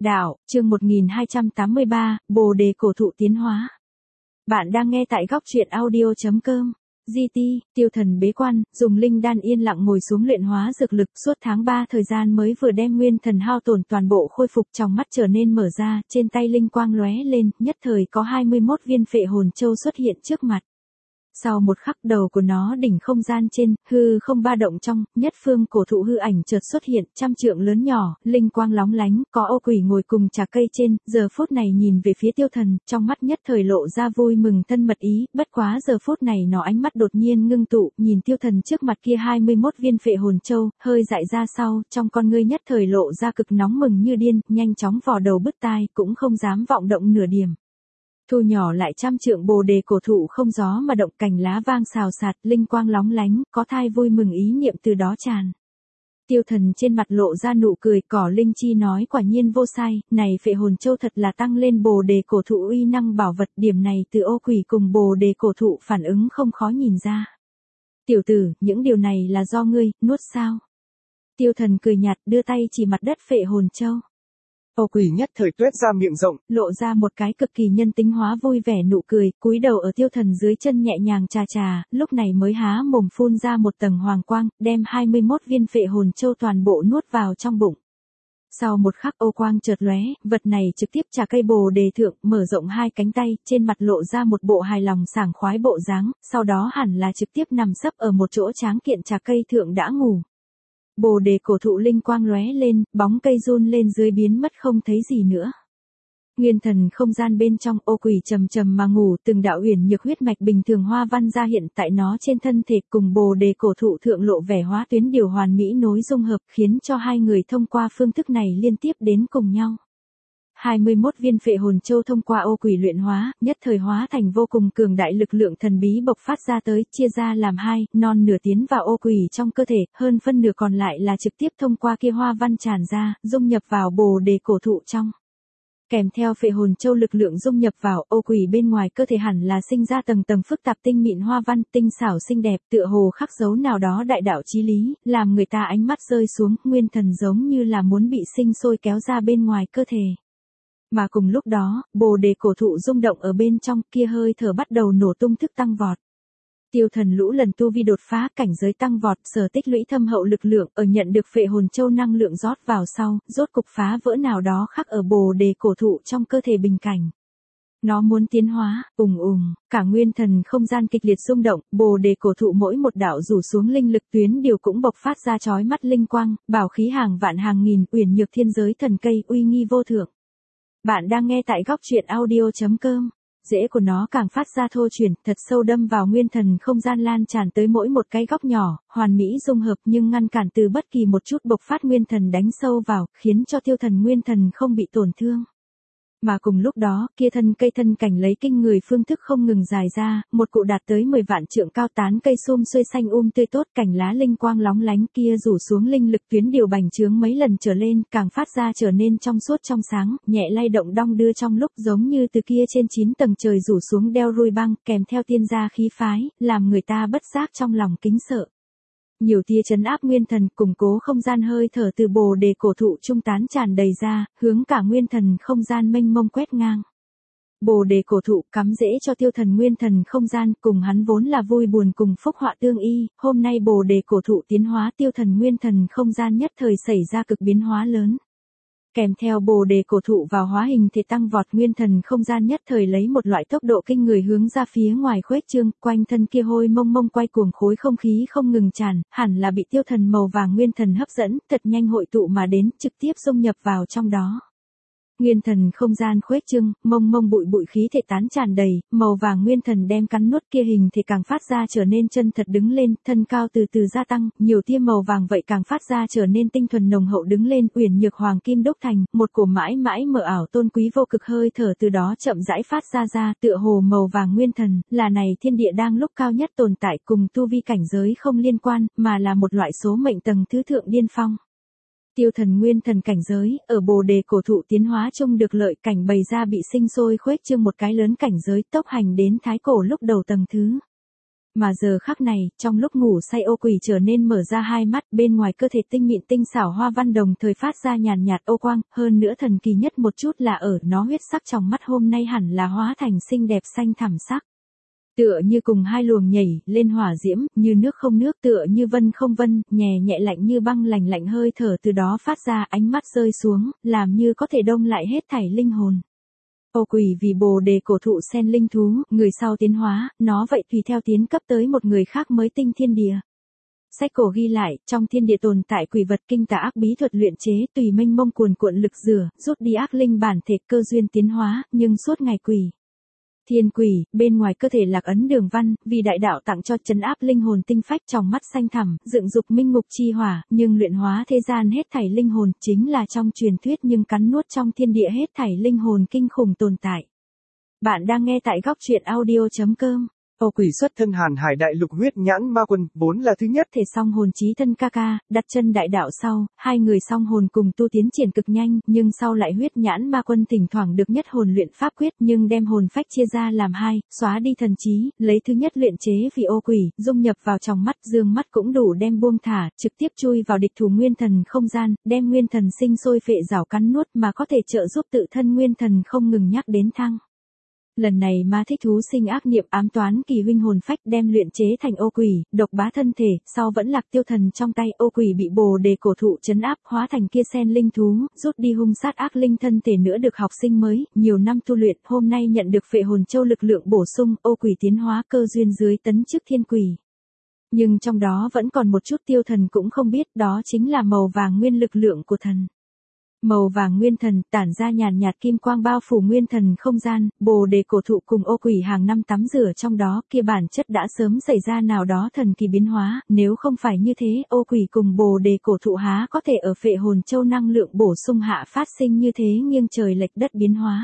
Đạo, chương 1283, Bồ đề cổ thụ tiến hóa. Bạn đang nghe tại góc truyện audio.com. GT, tiêu thần bế quan, dùng linh đan yên lặng ngồi xuống luyện hóa dược lực suốt tháng 3 thời gian mới vừa đem nguyên thần hao tổn toàn bộ khôi phục, trong mắt trở nên mở ra, trên tay linh quang lóe lên, nhất thời có 21 viên phệ hồn châu xuất hiện trước mặt. Sau một khắc đầu của nó đỉnh không gian trên, hư không ba động trong, nhất phương cổ thụ hư ảnh chợt xuất hiện, trăm trượng lớn nhỏ, linh quang lóng lánh, có ô quỷ ngồi cùng trà cây trên, giờ phút này nhìn về phía tiêu thần, trong mắt nhất thời lộ ra vui mừng thân mật ý, bất quá giờ phút này nó ánh mắt đột nhiên ngưng tụ, nhìn tiêu thần trước mặt kia 21 viên phệ hồn châu, hơi dại ra sau, trong con ngươi nhất thời lộ ra cực nóng mừng như điên, nhanh chóng vò đầu bứt tai, cũng không dám vọng động nửa điểm. Thu nhỏ lại trăm trượng bồ đề cổ thụ không gió mà động, cành lá vang xào xạc, linh quang lóng lánh, có thai vui mừng ý niệm từ đó tràn. Tiêu thần trên mặt lộ ra nụ cười, cỏ linh chi nói quả nhiên vô sai, này phệ hồn châu thật là tăng lên bồ đề cổ thụ uy năng bảo vật, điểm này từ ô quỷ cùng bồ đề cổ thụ phản ứng không khó nhìn ra. Tiểu tử, những điều này là do ngươi, nuốt sao? Tiêu thần cười nhạt đưa tay chỉ mặt đất phệ hồn châu. Ô quỷ nhất thời tuét ra miệng rộng, lộ ra một cái cực kỳ nhân tính hóa vui vẻ nụ cười, cúi đầu ở tiêu thần dưới chân nhẹ nhàng chà chà, lúc này mới há mồm phun ra một tầng hoàng quang, đem 21 viên phệ hồn châu toàn bộ nuốt vào trong bụng. Sau một khắc ô quang chợt lóe, vật này trực tiếp trà cây bồ đề thượng, mở rộng hai cánh tay, trên mặt lộ ra một bộ hài lòng sảng khoái bộ dáng, sau đó hẳn là trực tiếp nằm sấp ở một chỗ tráng kiện trà cây thượng đã ngủ. Bồ đề cổ thụ linh quang lóe lên, bóng cây run lên dưới biến mất không thấy gì nữa. Nguyên thần không gian bên trong, ô quỷ trầm trầm mà ngủ, từng đạo uyển nhược huyết mạch bình thường hoa văn ra hiện tại nó trên thân thể, cùng bồ đề cổ thụ thượng lộ vẻ hóa tuyến điều hoàn mỹ nối dung hợp, khiến cho hai người thông qua phương thức này liên tiếp đến cùng nhau. 21 viên phệ hồn châu thông qua ô quỷ luyện hóa, nhất thời hóa thành vô cùng cường đại lực lượng thần bí bộc phát ra tới, chia ra làm hai, non nửa tiến vào ô quỷ trong cơ thể, hơn phân nửa còn lại là trực tiếp thông qua kia hoa văn tràn ra, dung nhập vào bồ đề cổ thụ trong. Kèm theo phệ hồn châu lực lượng dung nhập vào, ô quỷ bên ngoài cơ thể hẳn là sinh ra tầng tầng phức tạp tinh mịn hoa văn, tinh xảo xinh đẹp, tựa hồ khắc dấu nào đó đại đạo chí lý, làm người ta ánh mắt rơi xuống, nguyên thần giống như là muốn bị sinh sôi kéo ra bên ngoài cơ thể. Mà cùng lúc đó, bồ đề cổ thụ rung động ở bên trong, kia hơi thở bắt đầu nổ tung thức tăng vọt. Tiêu thần lũ lần tu vi đột phá, cảnh giới tăng vọt, sở tích lũy thâm hậu lực lượng, ở nhận được phệ hồn châu năng lượng rót vào sau, rốt cục phá vỡ nào đó khắc ở bồ đề cổ thụ trong cơ thể bình cảnh. Nó muốn tiến hóa, cả nguyên thần không gian kịch liệt rung động, bồ đề cổ thụ mỗi một đạo rủ xuống linh lực tuyến điều cũng bộc phát ra chói mắt linh quang, bảo khí hàng vạn hàng nghìn, uyển nhược thiên giới thần cây, uy nghi vô thượng. Bạn đang nghe tại góc truyện audio.com. Rễ của nó càng phát ra thô chuyển, thật sâu đâm vào nguyên thần không gian, lan tràn tới mỗi một cái góc nhỏ, hoàn mỹ dung hợp nhưng ngăn cản từ bất kỳ một chút bộc phát nguyên thần đánh sâu vào, khiến cho tiêu thần nguyên thần không bị tổn thương. Mà cùng lúc đó, kia thân cây thân cảnh lấy kinh người phương thức không ngừng dài ra, một cụ đạt tới 10 vạn trượng cao tán cây sum xuê xanh tươi tốt, cành lá linh quang lóng lánh kia rủ xuống linh lực tuyến điều bành trướng mấy lần trở lên, càng phát ra trở nên trong suốt trong sáng, nhẹ lay động đong đưa trong lúc giống như từ kia trên 9 tầng trời rủ xuống đeo ruồi băng, kèm theo tiên gia khí phái, làm người ta bất giác trong lòng kính sợ. Nhiều tia trấn áp nguyên thần, củng cố không gian hơi thở từ bồ đề cổ thụ trung tán tràn đầy ra, hướng cả nguyên thần không gian mênh mông quét ngang. Bồ đề cổ thụ cắm rễ cho tiêu thần nguyên thần không gian, cùng hắn vốn là vui buồn cùng phúc họa tương y, hôm nay bồ đề cổ thụ tiến hóa, tiêu thần nguyên thần không gian nhất thời xảy ra cực biến hóa lớn. Kèm theo bồ đề cổ thụ vào hóa hình thể tăng vọt, nguyên thần không gian nhất thời lấy một loại tốc độ kinh người hướng ra phía ngoài khuếch trương, quanh thân kia hôi mông mông quay cuồng khối không khí không ngừng tràn, hẳn là bị tiêu thần màu vàng nguyên thần hấp dẫn, thật nhanh hội tụ mà đến, trực tiếp xung nhập vào trong đó. Nguyên thần không gian khuếch trương, mông mông bụi bụi khí thể tán tràn đầy, màu vàng nguyên thần đem cắn nuốt kia hình thể càng phát ra trở nên chân thật đứng lên, thân cao từ từ gia tăng, nhiều tia màu vàng vậy càng phát ra trở nên tinh thuần nồng hậu đứng lên, uyển nhược hoàng kim đúc thành, một cổ mãi mãi mở ảo tôn quý vô cực hơi thở từ đó chậm rãi phát ra, tựa hồ màu vàng nguyên thần, là này thiên địa đang lúc cao nhất tồn tại, cùng tu vi cảnh giới không liên quan, mà là một loại số mệnh tầng thứ thượng điên phong. Tiêu thần nguyên thần cảnh giới, ở bồ đề cổ thụ tiến hóa chung được lợi, cảnh bày ra bị sinh sôi khuếch trương một cái lớn cảnh giới, tốc hành đến thái cổ lúc đầu tầng thứ. Mà giờ khắc này, trong lúc ngủ say ô quỷ trở nên mở ra hai mắt, bên ngoài cơ thể tinh mịn tinh xảo hoa văn đồng thời phát ra nhàn nhạt ô quang, hơn nữa thần kỳ nhất một chút là ở nó huyết sắc trong mắt hôm nay hẳn là hóa thành xinh đẹp xanh thẳm sắc. Tựa như cùng hai luồng nhảy lên hỏa diễm, như nước không nước, tựa như vân không vân, nhẹ nhẹ lạnh như băng, lạnh lạnh hơi thở từ đó phát ra, ánh mắt rơi xuống, làm như có thể đông lại hết thảy linh hồn. Ô quỷ vì Bồ đề cổ thụ sen linh thú, người sau tiến hóa, nó vậy tùy theo tiến cấp tới một người khác mới tinh thiên địa. Sách cổ ghi lại, trong thiên địa tồn tại quỷ vật kinh tà ác bí thuật luyện chế, tùy mênh mông cuồn cuộn lực rửa, rút đi ác linh bản thể cơ duyên tiến hóa, nhưng suốt ngày quỷ. Thiên quỷ, bên ngoài cơ thể lạc ấn đường văn, vì đại đạo tặng cho trấn áp linh hồn tinh phách trong mắt xanh thẳm, dựng dục minh ngục chi hỏa, nhưng luyện hóa thế gian hết thảy linh hồn, chính là trong truyền thuyết nhưng cắn nuốt trong thiên địa hết thảy linh hồn kinh khủng tồn tại. Bạn đang nghe tại góc truyện audio.com. Ô quỷ xuất thân Hàn Hải đại lục huyết nhãn ma quân, vốn là thứ nhất thể song hồn chí thân ca ca, đặt chân đại đạo sau, hai người song hồn cùng tu tiến triển cực nhanh, nhưng sau lại huyết nhãn ma quân thỉnh thoảng được nhất hồn luyện pháp quyết, nhưng đem hồn phách chia ra làm hai, xóa đi thần trí, lấy thứ nhất luyện chế vì ô quỷ, dung nhập vào trong mắt, dương mắt cũng đủ đem buông thả, trực tiếp chui vào địch thủ nguyên thần không gian, đem nguyên thần sinh sôi phệ rào cắn nuốt mà có thể trợ giúp tự thân nguyên thần không ngừng nhắc đến thăng. Lần này ma thích thú sinh ác niệm ám toán kỳ huynh hồn phách đem luyện chế thành ô quỷ, độc bá thân thể, sau vẫn lạc tiêu thần trong tay, ô quỷ bị Bồ đề cổ thụ trấn áp, hóa thành kia sen linh thú, rút đi hung sát ác linh thân thể nữa được học sinh mới, nhiều năm tu luyện, hôm nay nhận được phệ hồn châu lực lượng bổ sung, ô quỷ tiến hóa cơ duyên dưới tấn chức thiên quỷ. Nhưng trong đó vẫn còn một chút tiêu thần cũng không biết, đó chính là màu vàng nguyên lực lượng của thần. Màu vàng nguyên thần tản ra nhàn nhạt kim quang bao phủ nguyên thần không gian, Bồ đề cổ thụ cùng ô quỷ hàng năm tắm rửa trong đó, kia bản chất đã sớm xảy ra nào đó thần kỳ biến hóa, nếu không phải như thế, ô quỷ cùng Bồ đề cổ thụ há có thể ở phệ hồn châu năng lượng bổ sung hạ phát sinh như thế nghiêng trời lệch đất biến hóa.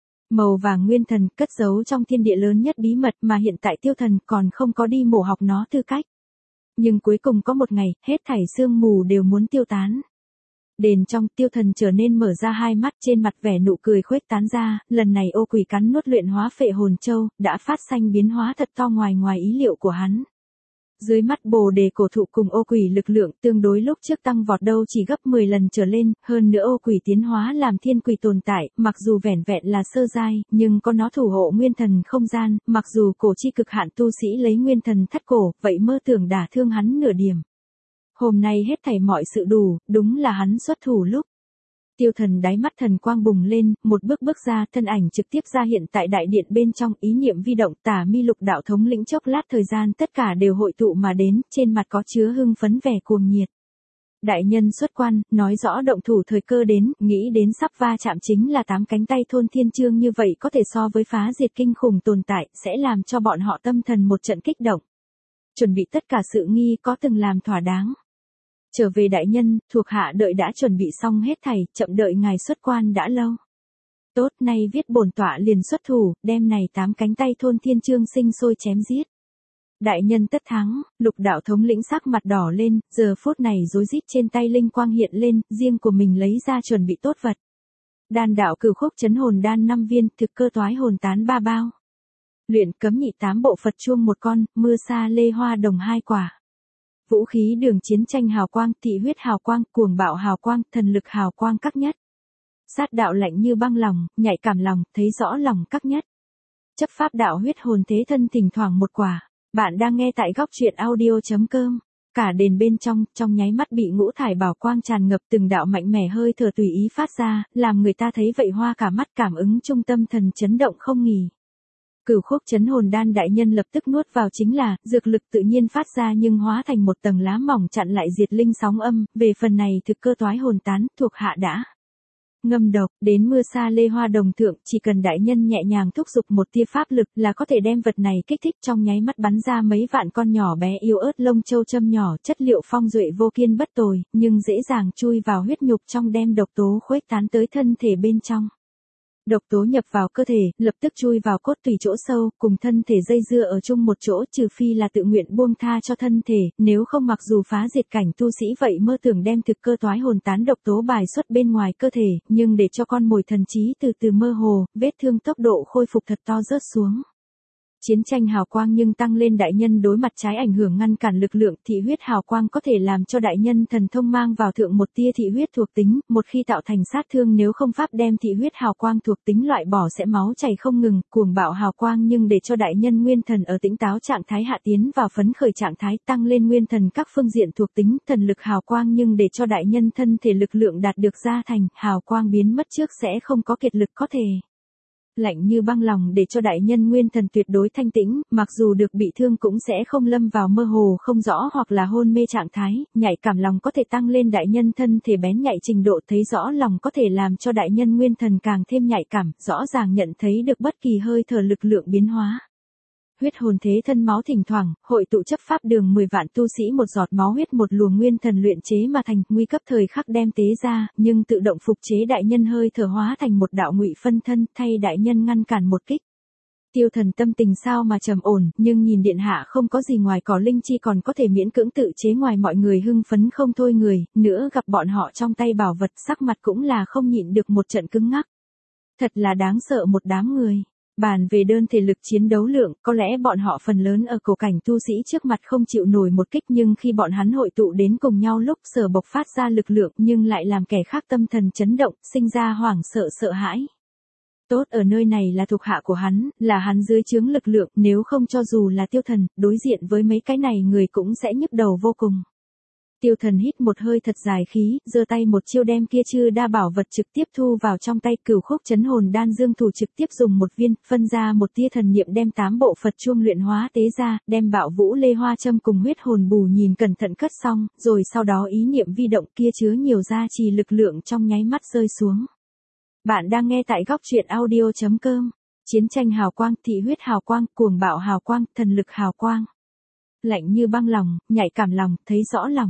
Màu vàng nguyên thần cất giấu trong thiên địa lớn nhất bí mật mà hiện tại tiêu thần còn không có đi mổ học nó tư cách. Nhưng cuối cùng có một ngày, hết thảy sương mù đều muốn tiêu tán. Đền trong, tiêu thần trở nên mở ra hai mắt, trên mặt vẻ nụ cười khuếch tán ra, lần này ô quỷ cắn nuốt luyện hóa phệ hồn châu, đã phát sanh biến hóa thật to ngoài ý liệu của hắn. Dưới mắt Bồ đề cổ thụ cùng ô quỷ lực lượng tương đối lúc trước tăng vọt đâu chỉ gấp 10 lần trở lên, hơn nữa ô quỷ tiến hóa làm thiên quỷ tồn tại, mặc dù vẻn vẹn là sơ giai, nhưng có nó thủ hộ nguyên thần không gian, mặc dù cổ chi cực hạn tu sĩ lấy nguyên thần thắt cổ, vậy mơ tưởng đả thương hắn nửa điểm. Hôm nay hết thảy mọi sự đủ, đúng là hắn xuất thủ lúc. Tiêu thần đáy mắt thần quang bùng lên, một bước ra, thân ảnh trực tiếp ra hiện tại đại điện bên trong, ý niệm vi động, Tả Mi Lục đạo thống lĩnh chốc lát thời gian tất cả đều hội tụ mà đến, trên mặt có chứa hưng phấn vẻ cuồng nhiệt. Đại nhân xuất quan, nói rõ động thủ thời cơ đến, nghĩ đến sắp va chạm chính là 8 cánh tay thôn thiên chương như vậy có thể so với phá diệt kinh khủng tồn tại, sẽ làm cho bọn họ tâm thần một trận kích động. Chuẩn bị tất cả sự nghi có từng làm thỏa đáng. Trở về đại nhân, thuộc hạ đợi đã chuẩn bị xong hết thảy, chậm đợi ngài xuất quan đã lâu. Tốt, nay viết bổn tọa liền xuất thủ, đem này 8 cánh tay thôn thiên chương sinh sôi chém giết. Đại nhân tất thắng, Lục đạo thống lĩnh sắc mặt đỏ lên, giờ phút này rối rít trên tay linh quang hiện lên, riêng của mình lấy ra chuẩn bị tốt vật. Đan đạo cửu khúc chấn hồn đan 5 viên, thực cơ toái hồn tán 3 bao. Luyện cấm nhị 8 bộ Phật chuông 1 con, mưa sa lê hoa đồng 2 quả. Vũ khí đường chiến tranh hào quang, thị huyết hào quang, cuồng bạo hào quang, thần lực hào quang các nhất. Sát đạo lạnh như băng lòng, nhạy cảm lòng, thấy rõ lòng các nhất. Chấp pháp đạo huyết hồn thế thân thỉnh thoảng 1 quả. Bạn đang nghe tại góc truyện audio.com. Cả đền bên trong nháy mắt bị ngũ thải bảo quang tràn ngập, từng đạo mạnh mẽ hơi thở tùy ý phát ra, làm người ta thấy vậy hoa cả mắt, cảm ứng trung tâm thần chấn động không nghỉ. Cửu khúc chấn hồn đan đại nhân lập tức nuốt vào chính là, dược lực tự nhiên phát ra nhưng hóa thành một tầng lá mỏng chặn lại diệt linh sóng âm, về phần này thực cơ toái hồn tán, thuộc hạ đã ngâm độc, đến mưa sa lê hoa đồng thượng, chỉ cần đại nhân nhẹ nhàng thúc giục một tia pháp lực là có thể đem vật này kích thích, trong nháy mắt bắn ra mấy vạn con nhỏ bé yếu ớt lông châu châm nhỏ, chất liệu phong duệ vô kiên bất tồi, nhưng dễ dàng chui vào huyết nhục trong, đem độc tố khuếch tán tới thân thể bên trong. Độc tố nhập vào cơ thể, lập tức chui vào cốt tủy chỗ sâu, cùng thân thể dây dưa ở chung một chỗ, trừ phi là tự nguyện buông tha cho thân thể, nếu không mặc dù phá diệt cảnh tu sĩ vậy mơ tưởng đem thực cơ toái hồn tán độc tố bài xuất bên ngoài cơ thể, nhưng để cho con mồi thần trí từ từ mơ hồ, vết thương tốc độ khôi phục thật to rớt xuống. Chiến tranh hào quang nhưng tăng lên đại nhân đối mặt trái ảnh hưởng ngăn cản lực lượng thị huyết hào quang có thể làm cho đại nhân thần thông mang vào thượng một tia thị huyết thuộc tính, một khi tạo thành sát thương nếu không pháp đem thị huyết hào quang thuộc tính loại bỏ sẽ máu chảy không ngừng, cuồng bạo hào quang nhưng để cho đại nhân nguyên thần ở tỉnh táo trạng thái hạ tiến vào phấn khởi trạng thái tăng lên nguyên thần các phương diện thuộc tính, thần lực hào quang nhưng để cho đại nhân thân thể lực lượng đạt được gia thành, hào quang biến mất trước sẽ không có kiệt lực có thể. Lạnh như băng lòng để cho đại nhân nguyên thần tuyệt đối thanh tĩnh, mặc dù được bị thương cũng sẽ không lâm vào mơ hồ không rõ hoặc là hôn mê trạng thái, nhạy cảm lòng có thể tăng lên đại nhân thân thể bén nhạy trình độ thấy rõ lòng có thể làm cho đại nhân nguyên thần càng thêm nhạy cảm, rõ ràng nhận thấy được bất kỳ hơi thở lực lượng biến hóa. Huyết hồn thế thân máu thỉnh thoảng, hội tụ chấp pháp đường 10 vạn tu sĩ một giọt máu huyết một luồng nguyên thần luyện chế mà thành, nguy cấp thời khắc đem tế ra, nhưng tự động phục chế đại nhân hơi thở hóa thành một đạo ngụy phân thân, thay đại nhân ngăn cản một kích. Tiêu Thần tâm tình sao mà trầm ổn, nhưng nhìn điện hạ không có gì ngoài cỏ linh chi còn có thể miễn cưỡng tự chế ngoài mọi người hưng phấn không thôi người, nữa gặp bọn họ trong tay bảo vật sắc mặt cũng là không nhịn được một trận cứng ngắc. Thật là đáng sợ một đám người. Bàn về đơn thể lực chiến đấu lượng, có lẽ bọn họ phần lớn ở cổ cảnh tu sĩ trước mặt không chịu nổi một kích nhưng khi bọn hắn hội tụ đến cùng nhau lúc sở bộc phát ra lực lượng nhưng lại làm kẻ khác tâm thần chấn động, sinh ra hoảng sợ sợ hãi. Tốt ở nơi này là thuộc hạ của hắn, là hắn dưới trướng lực lượng, nếu không cho dù là Tiêu Thần, đối diện với mấy cái này người cũng sẽ nhức đầu vô cùng. Tiêu Thần hít một hơi thật dài khí, giơ tay một chiêu đem kia chư đa bảo vật trực tiếp thu vào trong tay, Cửu Khúc Chấn Hồn Đan Dương thủ trực tiếp dùng một viên, phân ra một tia thần niệm đem 8 bộ Phật chuông luyện hóa tế ra, đem Bạo Vũ Lê Hoa châm cùng huyết hồn bù nhìn cẩn thận cất xong, rồi sau đó ý niệm vi động kia chứa nhiều gia trì lực lượng trong nháy mắt rơi xuống. Bạn đang nghe tại góc truyện audio.com. Chiến tranh hào quang, thị huyết hào quang, cuồng bạo hào quang, thần lực hào quang. Lạnh như băng lòng, nhạy cảm lòng, thấy rõ lòng.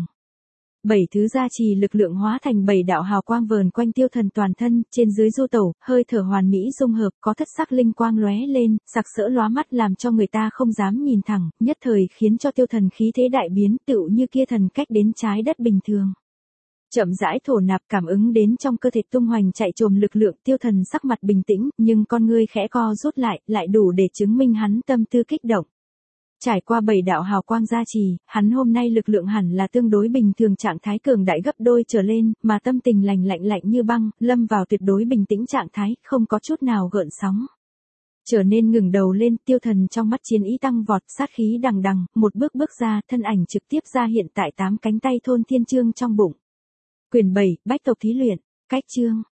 7 thứ gia trì lực lượng hóa thành 7 đạo hào quang vờn quanh Tiêu Thần toàn thân, trên dưới du tẩu, hơi thở hoàn mỹ dung hợp, có thất sắc linh quang lóe lên, sặc sỡ lóa mắt làm cho người ta không dám nhìn thẳng, nhất thời khiến cho Tiêu Thần khí thế đại biến, tựu như kia thần cách đến trái đất bình thường. Chậm rãi thổ nạp cảm ứng đến trong cơ thể tung hoành chạy trồm lực lượng, Tiêu Thần sắc mặt bình tĩnh, nhưng con ngươi khẽ co rút lại đủ để chứng minh hắn tâm tư kích động. Trải qua 7 đạo hào quang gia trì, hắn hôm nay lực lượng hẳn là tương đối bình thường trạng thái cường đại gấp đôi trở lên, mà tâm tình lạnh như băng, lâm vào tuyệt đối bình tĩnh trạng thái, không có chút nào gợn sóng. Trở nên ngừng đầu lên, Tiêu Thần trong mắt chiến ý tăng vọt, sát khí đằng đằng, một bước ra, thân ảnh trực tiếp ra hiện tại 8 cánh tay thôn thiên chương trong bụng. Quyền 7, Bách tộc thí luyện, cách chương.